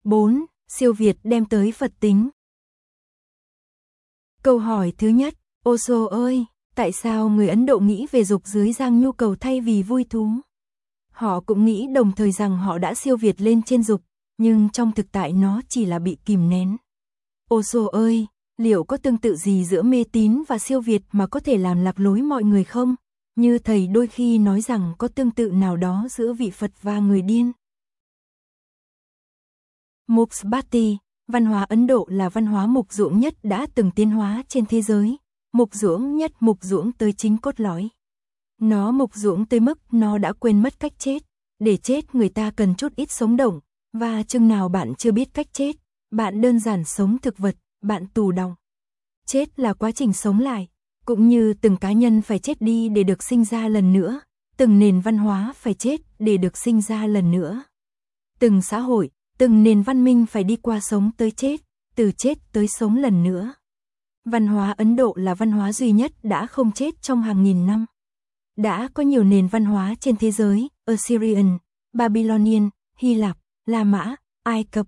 4. Siêu Việt đem tới Phật tính. Câu hỏi thứ nhất, Osho ơi, tại sao người Ấn Độ nghĩ về dục dưới dạng nhu cầu thay vì vui thú? Họ cũng nghĩ đồng thời rằng họ đã siêu việt lên trên dục, nhưng trong thực tại nó chỉ là bị kìm nén. Osho ơi, liệu có tương tự gì giữa mê tín và siêu việt mà có thể làm lạc lối mọi người không? Như thầy đôi khi nói rằng có tương tự nào đó giữa vị Phật và người điên. Muksbati, văn hóa Ấn Độ là văn hóa mục dưỡng nhất đã từng tiến hóa trên thế giới. Mục dưỡng nhất, mục dưỡng tới chính cốt lõi. Nó mục dưỡng tới mức nó đã quên mất cách chết. Để chết người ta cần chút ít sống động, và chừng nào bạn chưa biết cách chết, bạn đơn giản sống thực vật, bạn tù đọng. Chết là quá trình sống lại, cũng như từng cá nhân phải chết đi để được sinh ra lần nữa, từng nền văn hóa phải chết để được sinh ra lần nữa. Từng xã hội, từng nền văn minh phải đi qua sống tới chết, từ chết tới sống lần nữa. Văn hóa Ấn Độ là văn hóa duy nhất đã không chết trong hàng nghìn năm. Đã có nhiều nền văn hóa trên thế giới, Assyrian, Babylonian, Hy Lạp, La Mã, Ai Cập.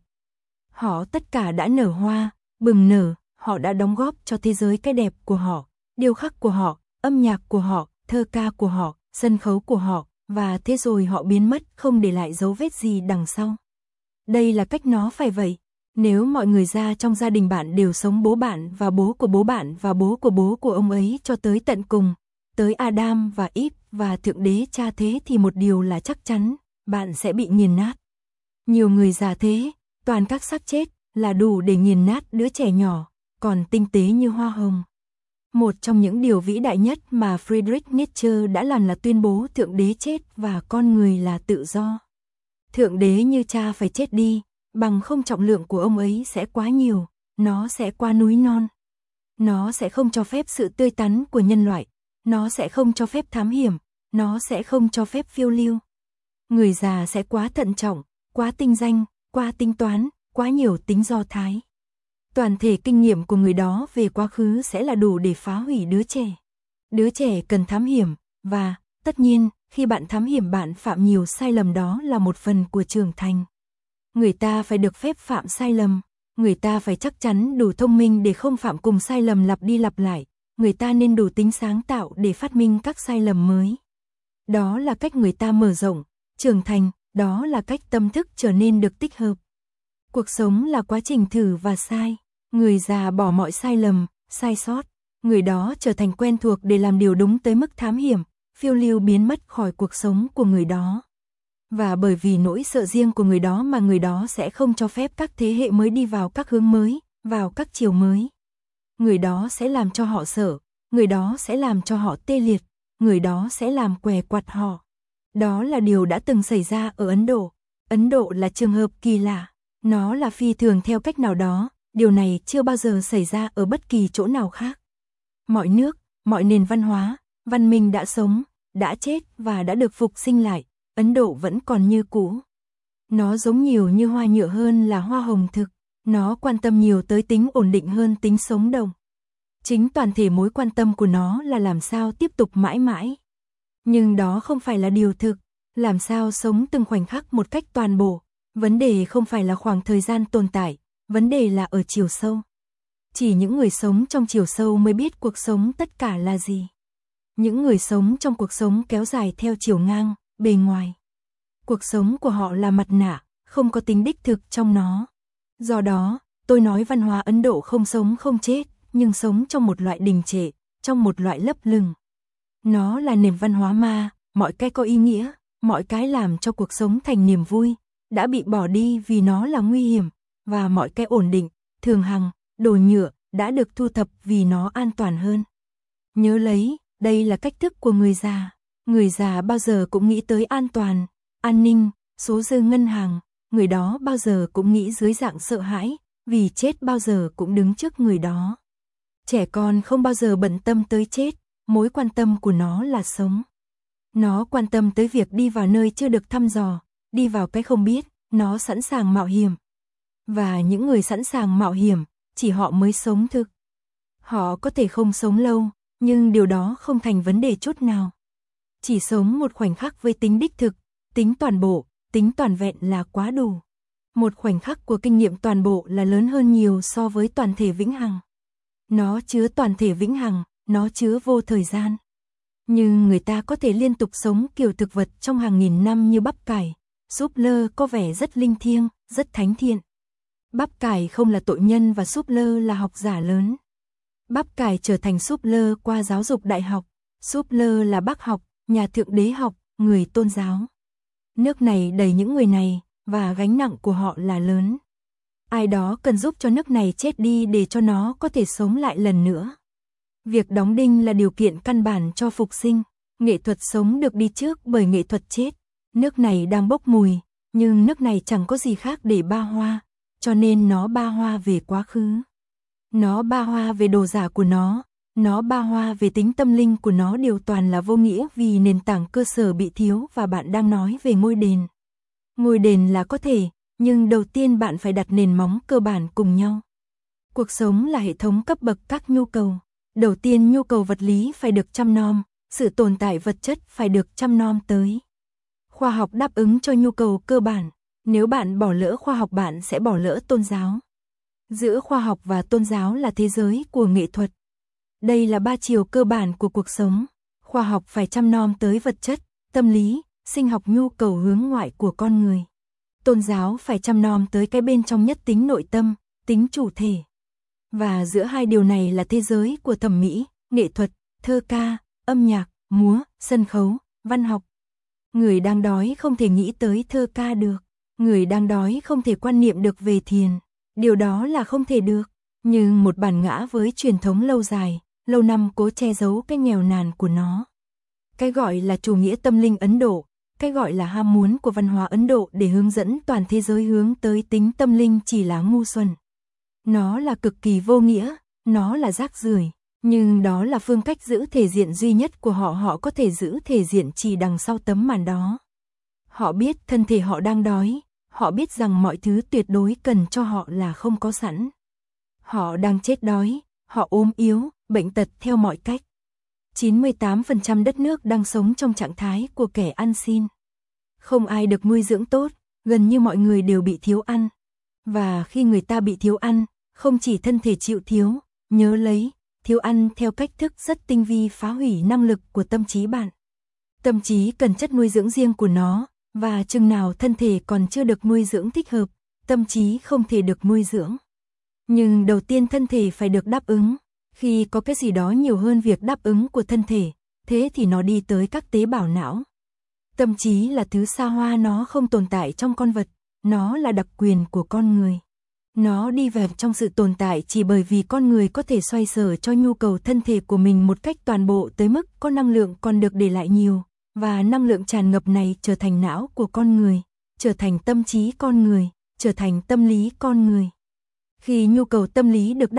Họ tất cả đã nở hoa, bừng nở, họ đã đóng góp cho thế giới cái đẹp của họ, điêu khắc của họ, âm nhạc của họ, thơ ca của họ, sân khấu của họ, và thế rồi họ biến mất không để lại dấu vết gì đằng sau. Đây là cách nó phải vậy. Nếu mọi người ra trong gia đình bạn đều sống bố bạn và bố của bố bạn và bố của ông ấy cho tới tận cùng, tới Adam và Eve và Thượng Đế cha thế thì một điều là chắc chắn, bạn sẽ bị nghiền nát. Nhiều người già thế, toàn các xác chết, là đủ để nghiền nát đứa trẻ nhỏ, còn tinh tế như hoa hồng. Một trong những điều vĩ đại nhất mà Friedrich Nietzsche đã làm là tuyên bố Thượng Đế chết và con người là tự do. Thượng Đế như cha phải chết đi, bằng không trọng lượng của ông ấy sẽ quá nhiều, nó sẽ qua núi non. Nó sẽ không cho phép sự tươi tắn của nhân loại, nó sẽ không cho phép thám hiểm, nó sẽ không cho phép phiêu lưu. Người già sẽ quá thận trọng, quá tinh danh, quá tính toán, quá nhiều tính do thái. Toàn thể kinh nghiệm của người đó về quá khứ sẽ là đủ để phá hủy đứa trẻ. Đứa trẻ cần thám hiểm, và, tất nhiên, khi bạn thám hiểm bạn phạm nhiều sai lầm đó là một phần của trưởng thành. Người ta phải được phép phạm sai lầm, người ta phải chắc chắn đủ thông minh để không phạm cùng sai lầm lặp đi lặp lại, người ta nên đủ tính sáng tạo để phát minh các sai lầm mới. Đó là cách người ta mở rộng, trưởng thành, đó là cách tâm thức trở nên được tích hợp. Cuộc sống là quá trình thử và sai, người già bỏ mọi sai lầm, sai sót, người đó trở thành quen thuộc để làm điều đúng tới mức thám hiểm, phiêu lưu biến mất khỏi cuộc sống của người đó. Và bởi vì nỗi sợ riêng của người đó mà người đó sẽ không cho phép các thế hệ mới đi vào các hướng mới, vào các chiều mới. Người đó sẽ làm cho họ sợ, người đó sẽ làm cho họ tê liệt, người đó sẽ làm què quặt họ. Đó là điều đã từng xảy ra ở Ấn Độ. Ấn Độ là trường hợp kỳ lạ, nó là phi thường theo cách nào đó, điều này chưa bao giờ xảy ra ở bất kỳ chỗ nào khác. Mọi nước, mọi nền văn hóa, văn minh đã sống, đã chết và đã được phục sinh lại, Ấn Độ vẫn còn như cũ. Nó giống nhiều như hoa nhựa hơn là hoa hồng thực, nó quan tâm nhiều tới tính ổn định hơn tính sống động. Chính toàn thể mối quan tâm của nó là làm sao tiếp tục mãi mãi. Nhưng đó không phải là điều thực, làm sao sống từng khoảnh khắc một cách toàn bộ. Vấn đề không phải là khoảng thời gian tồn tại, vấn đề là ở chiều sâu. Chỉ những người sống trong chiều sâu mới biết cuộc sống tất cả là gì. Những người sống trong cuộc sống kéo dài theo chiều ngang, bề ngoài. Cuộc sống của họ là mặt nạ, không có tính đích thực trong nó. Do đó, tôi nói văn hóa Ấn Độ không sống không chết, nhưng sống trong một loại đình trệ, trong một loại lấp lửng. Nó là nền văn hóa ma, mọi cái có ý nghĩa, mọi cái làm cho cuộc sống thành niềm vui, đã bị bỏ đi vì nó là nguy hiểm, và mọi cái ổn định, thường hằng, đồ nhựa, đã được thu thập vì nó an toàn hơn. Nhớ lấy, đây là cách thức của người già. Người già bao giờ cũng nghĩ tới an toàn, an ninh, số dư ngân hàng, người đó bao giờ cũng nghĩ dưới dạng sợ hãi, vì chết bao giờ cũng đứng trước người đó. Trẻ con không bao giờ bận tâm tới chết, mối quan tâm của nó là sống. Nó quan tâm tới việc đi vào nơi chưa được thăm dò, đi vào cái không biết, nó sẵn sàng mạo hiểm. Và những người sẵn sàng mạo hiểm, chỉ họ mới sống thực. Họ có thể không sống lâu, nhưng điều đó không thành vấn đề chút nào. Chỉ sống một khoảnh khắc với tính đích thực, tính toàn bộ, tính toàn vẹn là quá đủ. Một khoảnh khắc của kinh nghiệm toàn bộ là lớn hơn nhiều so với toàn thể vĩnh hằng. Nó chứa toàn thể vĩnh hằng, nó chứa vô thời gian. Nhưng người ta có thể liên tục sống kiểu thực vật trong hàng nghìn năm như bắp cải, súp lơ có vẻ rất linh thiêng, rất thánh thiện. Bắp cải không là tội nhân và súp lơ là học giả lớn. Bắp cải trở thành súp lơ qua giáo dục đại học, súp lơ là bác học, nhà thượng đế học, người tôn giáo. Nước này đầy những người này, và gánh nặng của họ là lớn. Ai đó cần giúp cho nước này chết đi để cho nó có thể sống lại lần nữa. Việc đóng đinh là điều kiện căn bản cho phục sinh. Nghệ thuật sống được đi trước bởi nghệ thuật chết. Nước này đang bốc mùi, nhưng nước này chẳng có gì khác để ba hoa, cho nên nó ba hoa về quá khứ. Nó ba hoa về đồ giả của nó ba hoa về tính tâm linh của nó, đều toàn là vô nghĩa vì nền tảng cơ sở bị thiếu và bạn đang nói về ngôi đền. Ngôi đền là có thể, nhưng đầu tiên bạn phải đặt nền móng cơ bản cùng nhau. Cuộc sống là hệ thống cấp bậc các nhu cầu. Đầu tiên nhu cầu vật lý phải được chăm nom, sự tồn tại vật chất phải được chăm nom tới. Khoa học đáp ứng cho nhu cầu cơ bản, nếu bạn bỏ lỡ khoa học bạn sẽ bỏ lỡ tôn giáo. Giữa khoa học và tôn giáo là thế giới của nghệ thuật. Đây là ba chiều cơ bản của cuộc sống. Khoa học phải chăm nom tới vật chất, tâm lý, sinh học nhu cầu hướng ngoại của con người. Tôn giáo phải chăm nom tới cái bên trong nhất tính nội tâm, tính chủ thể. Và giữa hai điều này là thế giới của thẩm mỹ, nghệ thuật, thơ ca, âm nhạc, múa, sân khấu, văn học. Người đang đói không thể nghĩ tới thơ ca được. Người đang đói không thể quan niệm được về thiền. Điều đó là không thể được. Nhưng một bản ngã với truyền thống lâu dài, lâu năm cố che giấu cái nghèo nàn của nó. Cái gọi là chủ nghĩa tâm linh Ấn Độ, cái gọi là ham muốn của văn hóa Ấn Độ để hướng dẫn toàn thế giới hướng tới tính tâm linh chỉ là ngu xuẩn. Nó là cực kỳ vô nghĩa, nó là rác rưởi, nhưng đó là phương cách giữ thể diện duy nhất của họ. Họ có thể giữ thể diện chỉ đằng sau tấm màn đó. Họ biết thân thể họ đang đói, họ biết rằng mọi thứ tuyệt đối cần cho họ là không có sẵn. Họ đang chết đói, họ ốm yếu, bệnh tật theo mọi cách. 98% đất nước đang sống trong trạng thái của kẻ ăn xin. Không ai được nuôi dưỡng tốt, gần như mọi người đều bị thiếu ăn. Và khi người ta bị thiếu ăn, không chỉ thân thể chịu thiếu, nhớ lấy, thiếu ăn theo cách thức rất tinh vi phá hủy năng lực của tâm trí bạn. Tâm trí cần chất nuôi dưỡng riêng của nó, và chừng nào thân thể còn chưa được nuôi dưỡng thích hợp, tâm trí không thể được nuôi dưỡng. Nhưng đầu tiên thân thể phải được đáp ứng. Khi có cái gì đó nhiều hơn việc đáp ứng của thân thể, thế thì nó đi tới các tế bào não. Tâm trí là thứ xa hoa, nó không tồn tại trong con vật, nó là đặc quyền của con người. Nó đi vào trong sự tồn tại chỉ bởi vì con người có thể xoay sở cho nhu cầu thân thể của mình một cách toàn bộ tới mức có năng lượng còn được để lại nhiều, và năng lượng tràn ngập này trở thành não của con người, trở thành tâm trí con người, trở thành tâm lý con người. Khi nhu cầu tâm lý được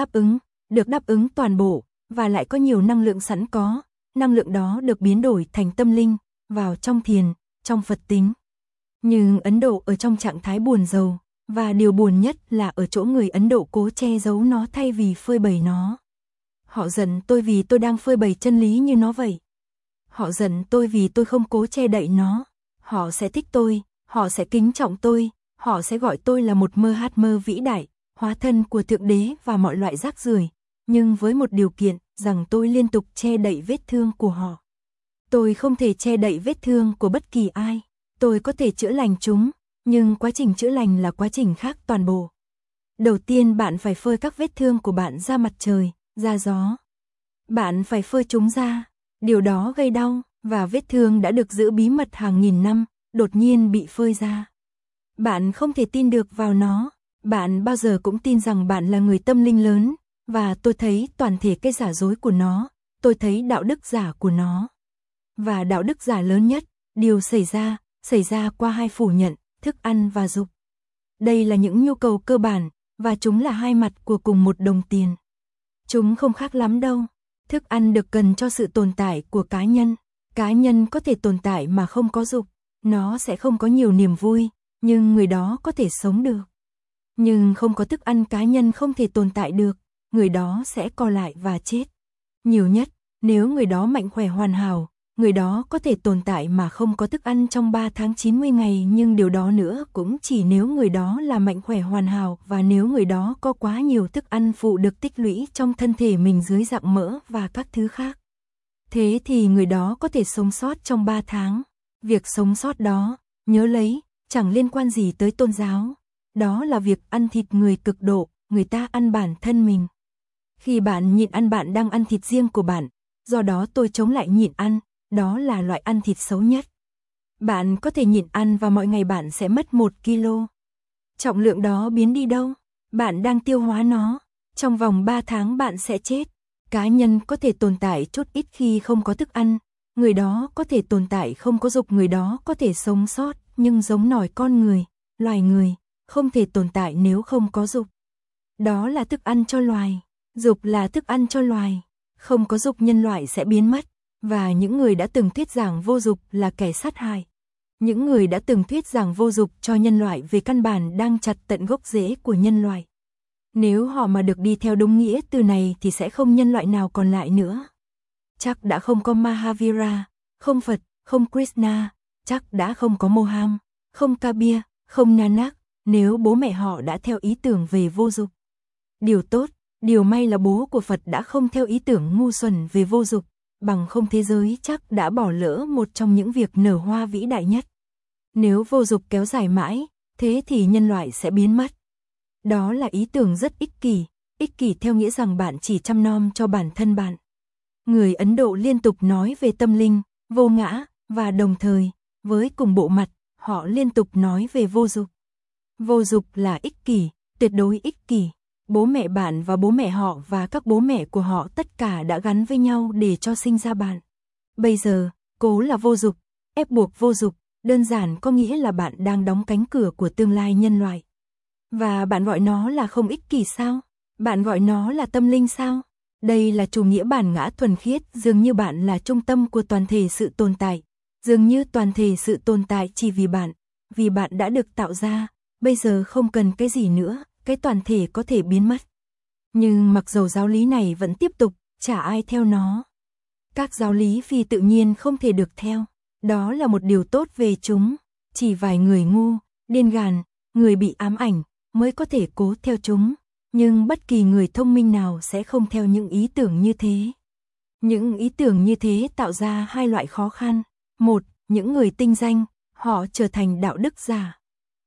đáp ứng toàn bộ, và lại có nhiều năng lượng sẵn có, năng lượng đó được biến đổi thành tâm linh, vào trong thiền, trong Phật tính. Nhưng Ấn Độ ở trong trạng thái buồn rầu, và điều buồn nhất là ở chỗ người Ấn Độ cố che giấu nó thay vì phơi bày nó. Họ giận tôi vì tôi đang phơi bày chân lý như nó vậy. Họ giận tôi vì tôi không cố che đậy nó. Họ sẽ thích tôi, họ sẽ kính trọng tôi, họ sẽ gọi tôi là một mơ vĩ đại, hóa thân của Thượng Đế và mọi loại rác rưởi, nhưng với một điều kiện rằng tôi liên tục che đậy vết thương của họ. Tôi không thể che đậy vết thương của bất kỳ ai. Tôi có thể chữa lành chúng, nhưng quá trình chữa lành là quá trình khác toàn bộ. Đầu tiên bạn phải phơi các vết thương của bạn ra mặt trời, ra gió. Bạn phải phơi chúng ra, điều đó gây đau, và vết thương đã được giữ bí mật hàng nghìn năm, đột nhiên bị phơi ra. Bạn không thể tin được vào nó, bạn bao giờ cũng tin rằng bạn là người tâm linh lớn, và tôi thấy toàn thể cái giả dối của nó, tôi thấy đạo đức giả của nó. Và đạo đức giả lớn nhất, điều xảy ra qua hai phủ nhận, thức ăn và dục. Đây là những nhu cầu cơ bản, và chúng là hai mặt của cùng một đồng tiền. Chúng không khác lắm đâu. Thức ăn được cần cho sự tồn tại của cá nhân. Cá nhân có thể tồn tại mà không có dục. Nó sẽ không có nhiều niềm vui, nhưng người đó có thể sống được. Nhưng không có thức ăn cá nhân không thể tồn tại được, người đó sẽ co lại và chết. Nhiều nhất, nếu người đó mạnh khỏe hoàn hảo, người đó có thể tồn tại mà không có thức ăn trong 3 tháng 90 ngày, nhưng điều đó nữa cũng chỉ nếu người đó là mạnh khỏe hoàn hảo và nếu người đó có quá nhiều thức ăn phụ được tích lũy trong thân thể mình dưới dạng mỡ và các thứ khác. Thế thì người đó có thể sống sót trong 3 tháng. Việc sống sót đó, nhớ lấy, chẳng liên quan gì tới tôn giáo. Đó là việc ăn thịt người cực độ, người ta ăn bản thân mình. Khi bạn nhịn ăn bạn đang ăn thịt riêng của bạn, do đó tôi chống lại nhịn ăn, đó là loại ăn thịt xấu nhất. Bạn có thể nhịn ăn và mỗi ngày bạn sẽ mất 1 kg. Trọng lượng đó biến đi đâu? Bạn đang tiêu hóa nó. Trong vòng 3 tháng bạn sẽ chết. Cá nhân có thể tồn tại chút ít khi không có thức ăn. Người đó có thể tồn tại không có dục, người đó có thể sống sót, nhưng giống nòi con người, loài người, không thể tồn tại nếu không có dục. Đó là thức ăn cho loài. Dục là thức ăn cho loài. Không có dục nhân loại sẽ biến mất. Và những người đã từng thuyết giảng vô dục là kẻ sát hại. Những người đã từng thuyết giảng vô dục cho nhân loại về căn bản đang chặt tận gốc rễ của nhân loại. Nếu họ mà được đi theo đúng nghĩa từ này thì sẽ không nhân loại nào còn lại nữa. Chắc đã không có Mahavira, không Phật, không Krishna, chắc đã không có Moham, không Kabir, không Nanak, nếu bố mẹ họ đã theo ý tưởng về vô dục. Điều tốt, điều may là bố của Phật đã không theo ý tưởng ngu xuẩn về vô dục, bằng không thế giới chắc đã bỏ lỡ một trong những việc nở hoa vĩ đại nhất. Nếu vô dục kéo dài mãi, thế thì nhân loại sẽ biến mất. Đó là ý tưởng rất ích kỷ theo nghĩa rằng bạn chỉ chăm nom cho bản thân bạn. Người Ấn Độ liên tục nói về tâm linh, vô ngã, và đồng thời, với cùng bộ mặt, họ liên tục nói về vô dục. Vô dục là ích kỷ, tuyệt đối ích kỷ. Bố mẹ bạn và bố mẹ họ và các bố mẹ của họ tất cả đã gắn với nhau để cho sinh ra bạn. Bây giờ, cố là vô dục, ép buộc vô dục, đơn giản có nghĩa là bạn đang đóng cánh cửa của tương lai nhân loại. Và bạn gọi nó là không ích kỷ sao? Bạn gọi nó là tâm linh sao? Đây là chủ nghĩa bản ngã thuần khiết, dường như bạn là trung tâm của toàn thể sự tồn tại. Dường như toàn thể sự tồn tại chỉ vì bạn đã được tạo ra, bây giờ không cần cái gì nữa, cái toàn thể có thể biến mất. Nhưng mặc dầu giáo lý này vẫn tiếp tục, chả ai theo nó. Các giáo lý phi tự nhiên không thể được theo, đó là một điều tốt về chúng, chỉ vài người ngu, điên gàn, người bị ám ảnh mới có thể cố theo chúng, nhưng bất kỳ người thông minh nào sẽ không theo những ý tưởng như thế. Những ý tưởng như thế tạo ra hai loại khó khăn. Một, những người tinh danh, họ trở thành đạo đức giả.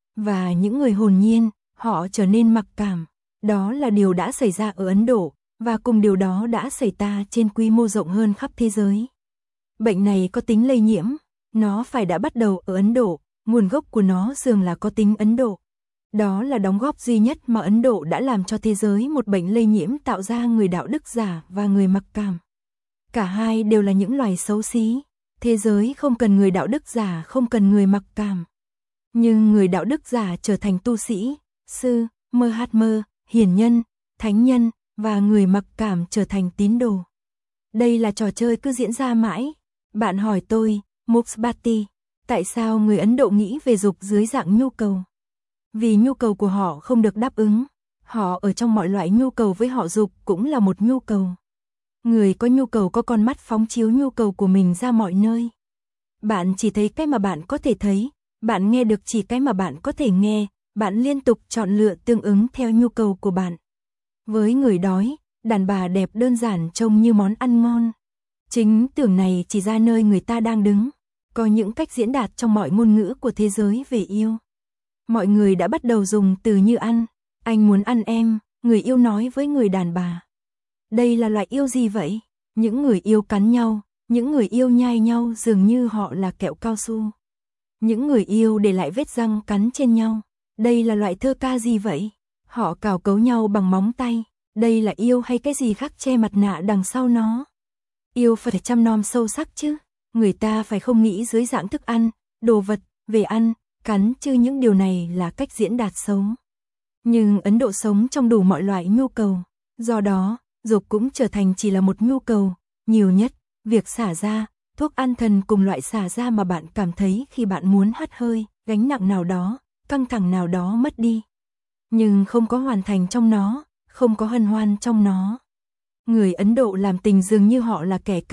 Và những người hồn nhiên, họ trở nên mặc cảm. Đó là điều đã xảy ra ở Ấn Độ, và cùng điều đó đã xảy ra trên quy mô rộng hơn khắp thế giới. Bệnh này có tính lây nhiễm, nó phải đã bắt đầu ở Ấn Độ, nguồn gốc của nó dường là có tính Ấn Độ. Đó là đóng góp duy nhất mà Ấn Độ đã làm cho thế giới, một bệnh lây nhiễm tạo ra người đạo đức giả và người mặc cảm. Cả hai đều là những loài xấu xí. Thế giới không cần người đạo đức giả, không cần người mặc cảm. Nhưng người đạo đức giả trở thành tu sĩ, sư, Mahatma, hiền nhân, thánh nhân, và người mặc cảm trở thành tín đồ. Đây là trò chơi cứ diễn ra mãi. Bạn hỏi tôi, Muksbati, tại sao người Ấn Độ nghĩ về dục dưới dạng nhu cầu? Vì nhu cầu của họ không được đáp ứng. Họ ở trong mọi loại nhu cầu, với họ dục cũng là một nhu cầu. Người có nhu cầu có con mắt phóng chiếu nhu cầu của mình ra mọi nơi. Bạn chỉ thấy cái mà bạn có thể thấy, bạn nghe được chỉ cái mà bạn có thể nghe, bạn liên tục chọn lựa tương ứng theo nhu cầu của bạn. Với người đói, đàn bà đẹp đơn giản trông như món ăn ngon. Chính tưởng này chỉ ra nơi người ta đang đứng. Có những cách diễn đạt trong mọi ngôn ngữ của thế giới về yêu. Mọi người đã bắt đầu dùng từ như ăn. Anh muốn ăn em, người yêu nói với người đàn bà. Đây là loại yêu gì vậy? Những người yêu cắn nhau, những người yêu nhai nhau dường như họ là kẹo cao su. Những người yêu để lại vết răng cắn trên nhau. Đây là loại thơ ca gì vậy? Họ cào cấu nhau bằng móng tay. Đây là yêu hay cái gì khác che mặt nạ đằng sau nó? Yêu phải chăm nom sâu sắc chứ. Người ta phải không nghĩ dưới dạng thức ăn, đồ vật, về ăn, cắn chứ những điều này là cách diễn đạt xấu. Nhưng Ấn Độ sống trong đủ mọi loại nhu cầu. Do đó, dục cũng trở thành chỉ là một nhu cầu. Nhiều nhất, việc xả ra, thuốc an thần cùng loại xả ra mà bạn cảm thấy khi bạn muốn hắt hơi, gánh nặng nào đó, căng thẳng nào đó mất đi. Nhưng không có hoàn thành trong nó, không có hân hoan trong nó. Người Ấn Độ làm tình dường như họ là kẻ cắp,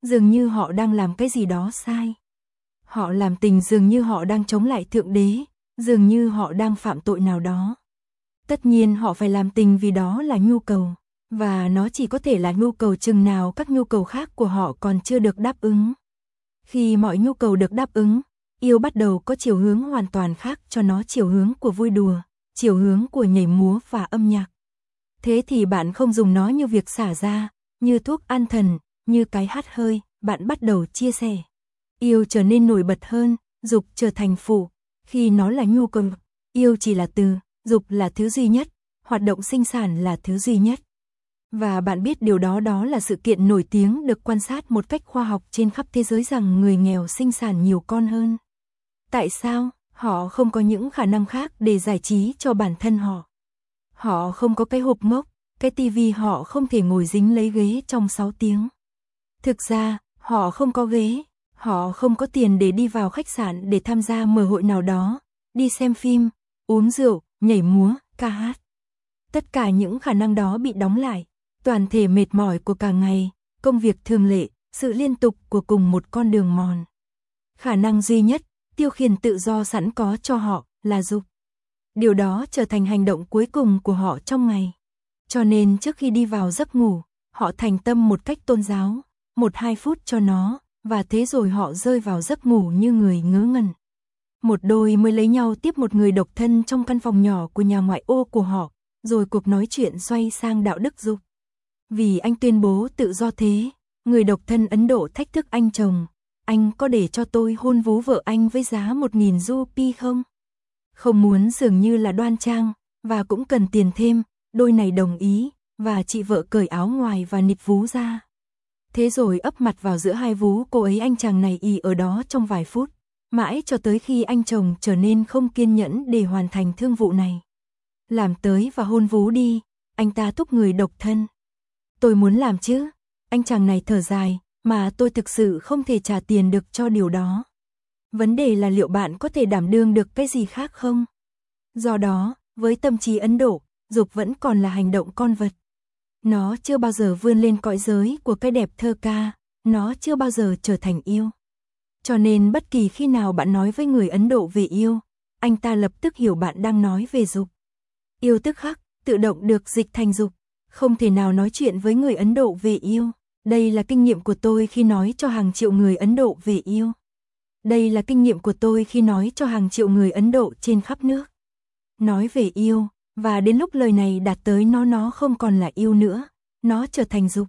dường như họ đang làm cái gì đó sai. Họ làm tình dường như họ đang chống lại Thượng Đế, dường như họ đang phạm tội nào đó. Tất nhiên họ phải làm tình vì đó là nhu cầu, và nó chỉ có thể là nhu cầu chừng nào các nhu cầu khác của họ còn chưa được đáp ứng. Khi mọi nhu cầu được đáp ứng, yêu bắt đầu có chiều hướng hoàn toàn khác, cho nó chiều hướng của vui đùa, chiều hướng của nhảy múa và âm nhạc. Thế thì bạn không dùng nó như việc xả ra, như thuốc an thần, như cái hắt hơi, bạn bắt đầu chia sẻ. Yêu trở nên nổi bật hơn, dục trở thành phụ. Khi nó là nhu cầu, yêu chỉ là từ, dục là thứ duy nhất, hoạt động sinh sản là thứ duy nhất. Và bạn biết điều đó, đó là sự kiện nổi tiếng được quan sát một cách khoa học trên khắp thế giới rằng người nghèo sinh sản nhiều con hơn. Tại sao? Họ không có những khả năng khác để giải trí cho bản thân họ. Họ không có cái hộp mốc, cái tivi, họ không thể ngồi dính lấy ghế trong 6 tiếng. Thực ra, họ không có ghế, họ không có tiền để đi vào khách sạn để tham gia mở hội nào đó, đi xem phim, uống rượu, nhảy múa, ca hát. Tất cả những khả năng đó bị đóng lại, toàn thể mệt mỏi của cả ngày, công việc thường lệ, sự liên tục của cùng một con đường mòn. Khả năng duy nhất, tiêu khiển tự do sẵn có cho họ là dục. Điều đó trở thành hành động cuối cùng của họ trong ngày. Cho nên trước khi đi vào giấc ngủ, họ thành tâm một cách tôn giáo, 1-2 phút cho nó, và thế rồi họ rơi vào giấc ngủ như người ngớ ngẩn. Một đôi mới lấy nhau tiếp một người độc thân trong căn phòng nhỏ của nhà ngoại ô của họ, rồi cuộc nói chuyện xoay sang đạo đức dục. Vì anh tuyên bố tự do thế, người độc thân Ấn Độ thách thức anh chồng, anh có để cho tôi hôn vú vợ anh với giá 1.000 rupee không? Không muốn dường như là đoan trang, và cũng cần tiền thêm, đôi này đồng ý, và chị vợ cởi áo ngoài và nịt vú ra. Thế rồi ấp mặt vào giữa hai vú cô ấy, anh chàng này ì ở đó trong vài phút, mãi cho tới khi anh chồng trở nên không kiên nhẫn để hoàn thành thương vụ này. Làm tới và hôn vú đi, anh ta thúc người độc thân. Tôi muốn làm chứ, anh chàng này thở dài, mà tôi thực sự không thể trả tiền được cho điều đó. Vấn đề là liệu bạn có thể đảm đương được cái gì khác không? Do đó, với tâm trí Ấn Độ, dục vẫn còn là hành động con vật. Nó chưa bao giờ vươn lên cõi giới của cái đẹp thơ ca, nó chưa bao giờ trở thành yêu. Cho nên bất kỳ khi nào bạn nói với người Ấn Độ về yêu, anh ta lập tức hiểu bạn đang nói về dục. Yêu tức khắc, tự động được dịch thành dục. Không thể nào nói chuyện với người Ấn Độ về yêu. Đây là kinh nghiệm của tôi khi nói cho hàng triệu người Ấn Độ về yêu. Đây là kinh nghiệm của tôi khi nói cho hàng triệu người Ấn Độ trên khắp nước. Nói về yêu, và đến lúc lời này đạt tới nó không còn là yêu nữa, nó trở thành dục.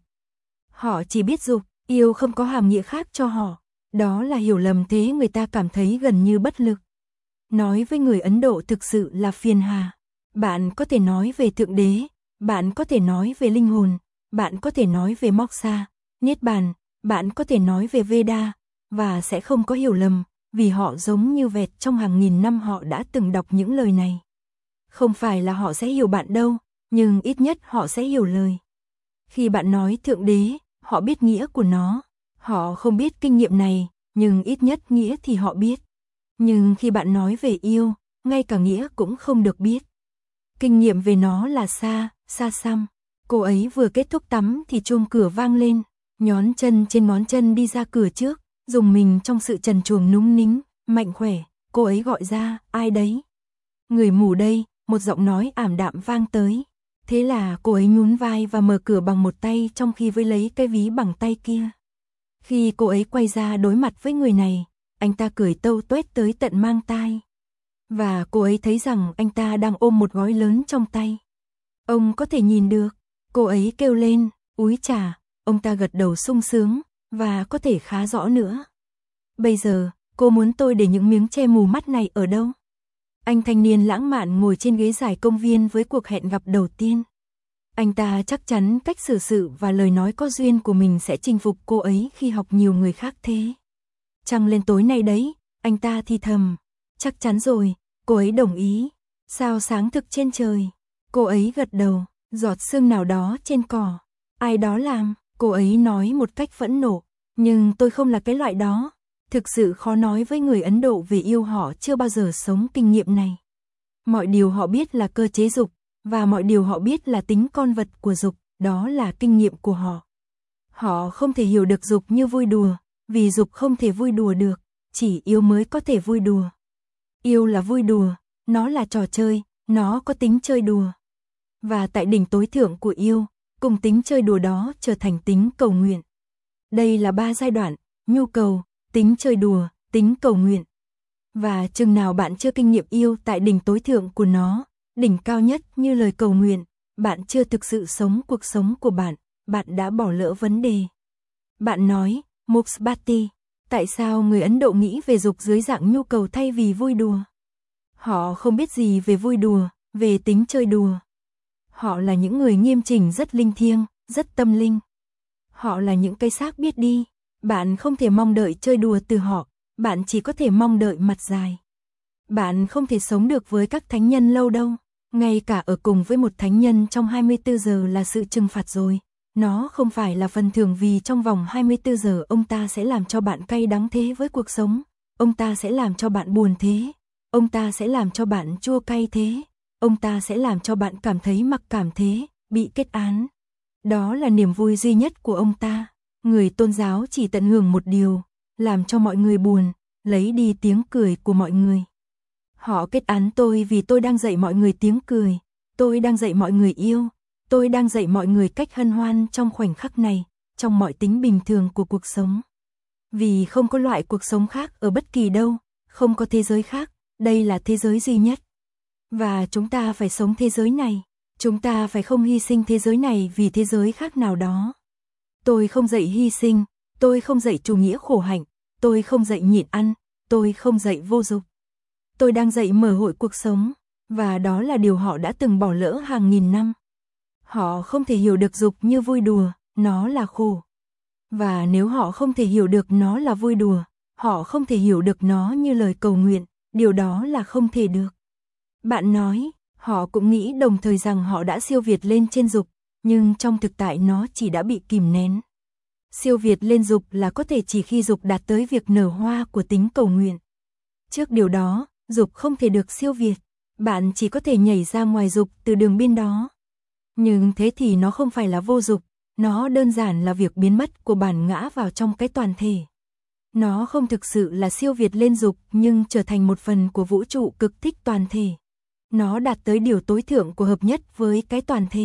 Họ chỉ biết dục, yêu không có hàm nghĩa khác cho họ. Đó là hiểu lầm, thế người ta cảm thấy gần như bất lực. Nói với người Ấn Độ thực sự là phiền hà. Bạn có thể nói về Thượng Đế, bạn có thể nói về linh hồn, bạn có thể nói về Moksha, Niết Bàn, bạn có thể nói về Veda, và sẽ không có hiểu lầm, vì họ giống như vẹt trong hàng nghìn năm họ đã từng đọc những lời này. Không phải là họ sẽ hiểu bạn đâu, nhưng ít nhất họ sẽ hiểu lời. Khi bạn nói Thượng Đế, họ biết nghĩa của nó. Họ không biết kinh nghiệm này, nhưng ít nhất nghĩa thì họ biết. Nhưng khi bạn nói về yêu, ngay cả nghĩa cũng không được biết. Kinh nghiệm về nó là xa xăm. Cô ấy vừa kết thúc tắm thì chuông cửa vang lên, nhón chân trên ngón chân đi ra cửa trước, dùng mình trong sự trần truồng núng nính, mạnh khỏe, cô ấy gọi ra, ai đấy? Người mù đây, một giọng nói ảm đạm vang tới. Thế là cô ấy nhún vai và mở cửa bằng một tay trong khi với lấy cái ví bằng tay kia. Khi cô ấy quay ra đối mặt với người này, anh ta cười tâu tuét tới tận mang tai. Và cô ấy thấy rằng anh ta đang ôm một gói lớn trong tay. Ông có thể nhìn được, cô ấy kêu lên, úi chà, ông ta gật đầu sung sướng, và có thể khá rõ nữa. Bây giờ, cô muốn tôi để những miếng che mù mắt này ở đâu? Anh thanh niên lãng mạn ngồi trên ghế dài công viên với cuộc hẹn gặp đầu tiên. Anh ta chắc chắn cách xử sự và lời nói có duyên của mình sẽ chinh phục cô ấy khi học nhiều người khác thế. Trăng lên tối nay đấy, anh ta thì thầm. Chắc chắn rồi, cô ấy đồng ý. Sao sáng thực trên trời. Cô ấy gật đầu, giọt sương nào đó trên cỏ. Ai đó làm, cô ấy nói một cách phẫn nộ. Nhưng tôi không là cái loại đó. Thực sự khó nói với người Ấn Độ về yêu, họ chưa bao giờ sống kinh nghiệm này. Mọi điều họ biết là cơ chế dục, và mọi điều họ biết là tính con vật của dục, đó là kinh nghiệm của họ. Họ không thể hiểu được dục như vui đùa, vì dục không thể vui đùa được, chỉ yêu mới có thể vui đùa. Yêu là vui đùa, nó là trò chơi, nó có tính chơi đùa. Và tại đỉnh tối thượng của yêu, cùng tính chơi đùa đó trở thành tính cầu nguyện. Đây là 3 giai đoạn, nhu cầu, tính chơi đùa, tính cầu nguyện. Và chừng nào bạn chưa kinh nghiệm yêu tại đỉnh tối thượng của nó, đỉnh cao nhất như lời cầu nguyện, bạn chưa thực sự sống cuộc sống của bạn đã bỏ lỡ vấn đề. Bạn nói, Muksbati, tại sao người Ấn Độ nghĩ về dục dưới dạng nhu cầu thay vì vui đùa? Họ không biết gì về vui đùa, về tính chơi đùa. Họ là những người nghiêm chỉnh rất linh thiêng, rất tâm linh. Họ là những cái xác biết đi, bạn không thể mong đợi chơi đùa từ họ, bạn chỉ có thể mong đợi mặt dài. Bạn không thể sống được với các thánh nhân lâu đâu, ngay cả ở cùng với một thánh nhân trong 24 giờ là sự trừng phạt rồi. Nó không phải là phần thưởng vì trong vòng 24 giờ ông ta sẽ làm cho bạn cay đắng thế với cuộc sống, ông ta sẽ làm cho bạn buồn thế, ông ta sẽ làm cho bạn chua cay thế, ông ta sẽ làm cho bạn cảm thấy mặc cảm thế, bị kết án. Đó là niềm vui duy nhất của ông ta. Người tôn giáo chỉ tận hưởng một điều, làm cho mọi người buồn, lấy đi tiếng cười của mọi người. Họ kết án tôi vì tôi đang dạy mọi người tiếng cười, tôi đang dạy mọi người yêu, tôi đang dạy mọi người cách hân hoan trong khoảnh khắc này, trong mọi tính bình thường của cuộc sống. Vì không có loại cuộc sống khác ở bất kỳ đâu, không có thế giới khác, đây là thế giới duy nhất. Và chúng ta phải sống thế giới này, chúng ta phải không hy sinh thế giới này vì thế giới khác nào đó. Tôi không dạy hy sinh, tôi không dạy chủ nghĩa khổ hạnh, tôi không dạy nhịn ăn, tôi không dạy vô dục. Tôi đang dạy mở hội cuộc sống, và đó là điều họ đã từng bỏ lỡ hàng nghìn năm. Họ không thể hiểu được dục như vui đùa, nó là khổ. Và nếu họ không thể hiểu được nó là vui đùa, họ không thể hiểu được nó như lời cầu nguyện, điều đó là không thể được. Bạn nói, họ cũng nghĩ đồng thời rằng họ đã siêu việt lên trên dục, nhưng trong thực tại nó chỉ đã bị kìm nén. Siêu việt lên dục là có thể chỉ khi dục đạt tới việc nở hoa của tính cầu nguyện. Trước điều đó, dục không thể được siêu việt, bạn chỉ có thể nhảy ra ngoài dục từ đường biên đó. Nhưng thế thì nó không phải là vô dục, nó đơn giản là việc biến mất của bản ngã vào trong cái toàn thể. Nó không thực sự là siêu việt lên dục nhưng trở thành một phần của vũ trụ cực thích toàn thể. Nó đạt tới điều tối thượng của hợp nhất với cái toàn thể.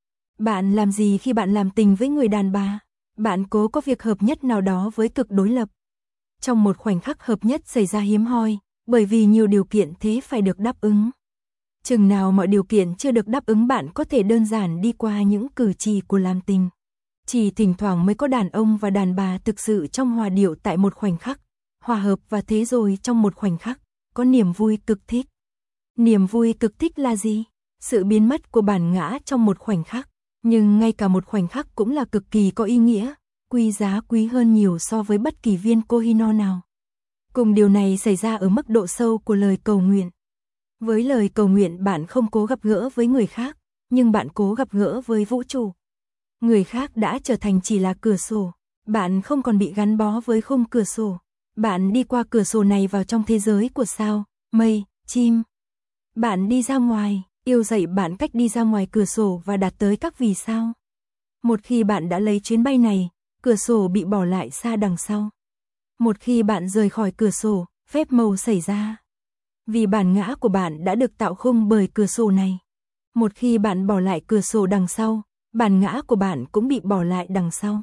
Bạn làm gì khi bạn làm tình với người đàn bà? Bạn cố có việc hợp nhất nào đó với cực đối lập. Trong một khoảnh khắc hợp nhất xảy ra hiếm hoi, bởi vì nhiều điều kiện thế phải được đáp ứng. Chừng nào mọi điều kiện chưa được đáp ứng bạn có thể đơn giản đi qua những cử chỉ của làm tình. Chỉ thỉnh thoảng mới có đàn ông và đàn bà thực sự trong hòa điệu tại một khoảnh khắc, hòa hợp và thế rồi trong một khoảnh khắc, có niềm vui cực thích. Niềm vui cực thích là gì? Sự biến mất của bản ngã trong một khoảnh khắc, nhưng ngay cả một khoảnh khắc cũng là cực kỳ có ý nghĩa, quý giá quý hơn nhiều so với bất kỳ viên Kohinoor nào. Cùng điều này xảy ra ở mức độ sâu của lời cầu nguyện. Với lời cầu nguyện bạn không cố gặp gỡ với người khác, nhưng bạn cố gặp gỡ với vũ trụ. Người khác đã trở thành chỉ là cửa sổ, bạn không còn bị gắn bó với khung cửa sổ. Bạn đi qua cửa sổ này vào trong thế giới của sao, mây, chim. Bạn đi ra ngoài, yêu dạy bạn cách đi ra ngoài cửa sổ và đạt tới các vì sao. Một khi bạn đã lấy chuyến bay này, cửa sổ bị bỏ lại xa đằng sau. Một khi bạn rời khỏi cửa sổ, phép màu xảy ra. Vì bản ngã của bạn đã được tạo khung bởi cửa sổ này. Một khi bạn bỏ lại cửa sổ đằng sau, bản ngã của bạn cũng bị bỏ lại đằng sau.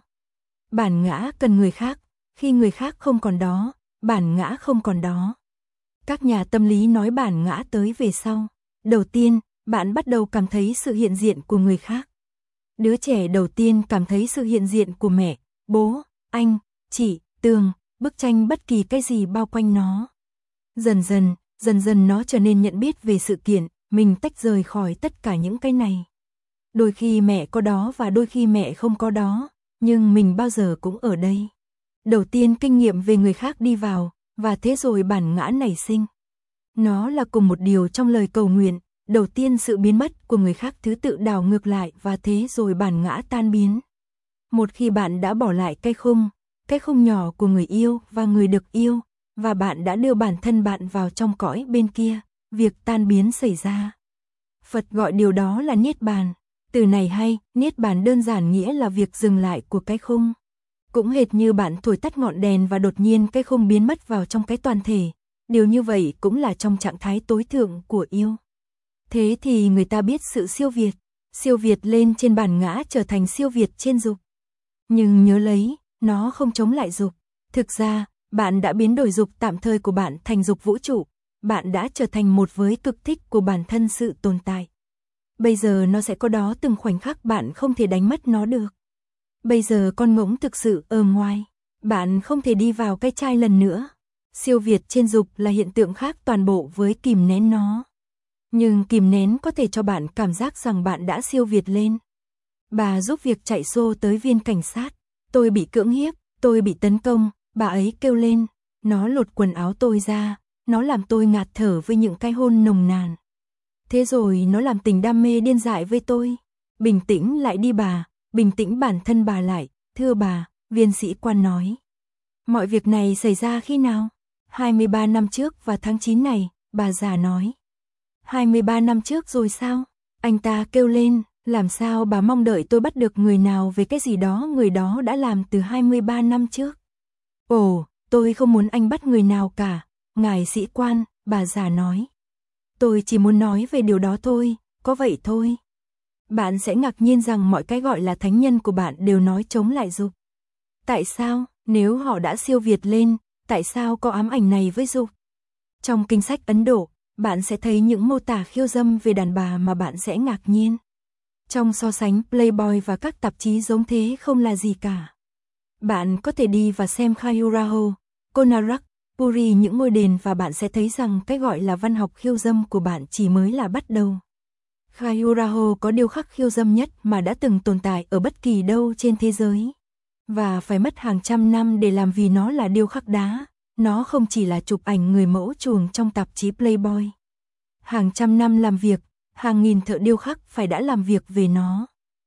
Bản ngã cần người khác, khi người khác không còn đó, bản ngã không còn đó. Các nhà tâm lý nói bản ngã tới về sau. Đầu tiên, bạn bắt đầu cảm thấy sự hiện diện của người khác. Đứa trẻ đầu tiên cảm thấy sự hiện diện của mẹ, bố, anh, chị, tường, bức tranh bất kỳ cái gì bao quanh nó. Dần dần nó trở nên nhận biết về sự kiện, mình tách rời khỏi tất cả những cái này. Đôi khi mẹ có đó và đôi khi mẹ không có đó, nhưng mình bao giờ cũng ở đây. Đầu tiên kinh nghiệm về người khác đi vào, và thế rồi bản ngã nảy sinh. Nó là cùng một điều trong lời cầu nguyện, đầu tiên sự biến mất của người khác thứ tự đảo ngược lại và thế rồi bản ngã tan biến. Một khi bạn đã bỏ lại cái khung nhỏ của người yêu và người được yêu, và bạn đã đưa bản thân bạn vào trong cõi bên kia, việc tan biến xảy ra. Phật gọi điều đó là Niết Bàn. Từ này hay, niết bàn đơn giản nghĩa là việc dừng lại của cái khung. Cũng hệt như bạn thổi tắt ngọn đèn và đột nhiên cái khung biến mất vào trong cái toàn thể. Điều như vậy cũng là trong trạng thái tối thượng của yêu. Thế thì người ta biết sự siêu việt lên trên bản ngã trở thành siêu việt trên dục. Nhưng nhớ lấy, nó không chống lại dục. Thực ra, bạn đã biến đổi dục tạm thời của bạn thành dục vũ trụ. Bạn đã trở thành một với cực thích của bản thân sự tồn tại. Bây giờ nó sẽ có đó từng khoảnh khắc bạn không thể đánh mất nó được. Bây giờ con ngỗng thực sự ở ngoài. Bạn không thể đi vào cái chai lần nữa. Siêu việt trên dục là hiện tượng khác toàn bộ với kìm nén nó. Nhưng kìm nén có thể cho bạn cảm giác rằng bạn đã siêu việt lên. Bà giúp việc chạy xô tới viên cảnh sát. Tôi bị cưỡng hiếp, tôi bị tấn công, bà ấy kêu lên. Nó lột quần áo tôi ra, nó làm tôi ngạt thở với những cái hôn nồng nàn. Thế rồi nó làm tình đam mê điên dại với tôi. Bình tĩnh lại đi bà, bình tĩnh bản thân bà lại, thưa bà, viên sĩ quan nói. Mọi việc này xảy ra khi nào? 23 năm trước và tháng 9 này, bà già nói. 23 năm trước rồi sao? Anh ta kêu lên, làm sao bà mong đợi tôi bắt được người nào về cái gì đó người đó đã làm từ 23 năm trước? Ồ, tôi không muốn anh bắt người nào cả, ngài sĩ quan, bà già nói. Tôi chỉ muốn nói về điều đó thôi, có vậy thôi. Bạn sẽ ngạc nhiên rằng mọi cái gọi là thánh nhân của bạn đều nói chống lại dục. Tại sao, nếu họ đã siêu việt lên, tại sao có ám ảnh này với dục? Trong kinh sách Ấn Độ, bạn sẽ thấy những mô tả khiêu dâm về đàn bà mà bạn sẽ ngạc nhiên. Trong so sánh Playboy và các tạp chí giống thế không là gì cả. Bạn có thể đi và xem Khajuraho, Konarak, Puri những ngôi đền và bạn sẽ thấy rằng cái gọi là văn học khiêu dâm của bạn chỉ mới là bắt đầu. Khajuraho có điêu khắc khiêu dâm nhất mà đã từng tồn tại ở bất kỳ đâu trên thế giới. Và phải mất hàng trăm năm để làm vì nó là điêu khắc đá. Nó không chỉ là chụp ảnh người mẫu chuồng trong tạp chí Playboy. Hàng trăm năm làm việc, hàng nghìn thợ điêu khắc phải đã làm việc về nó.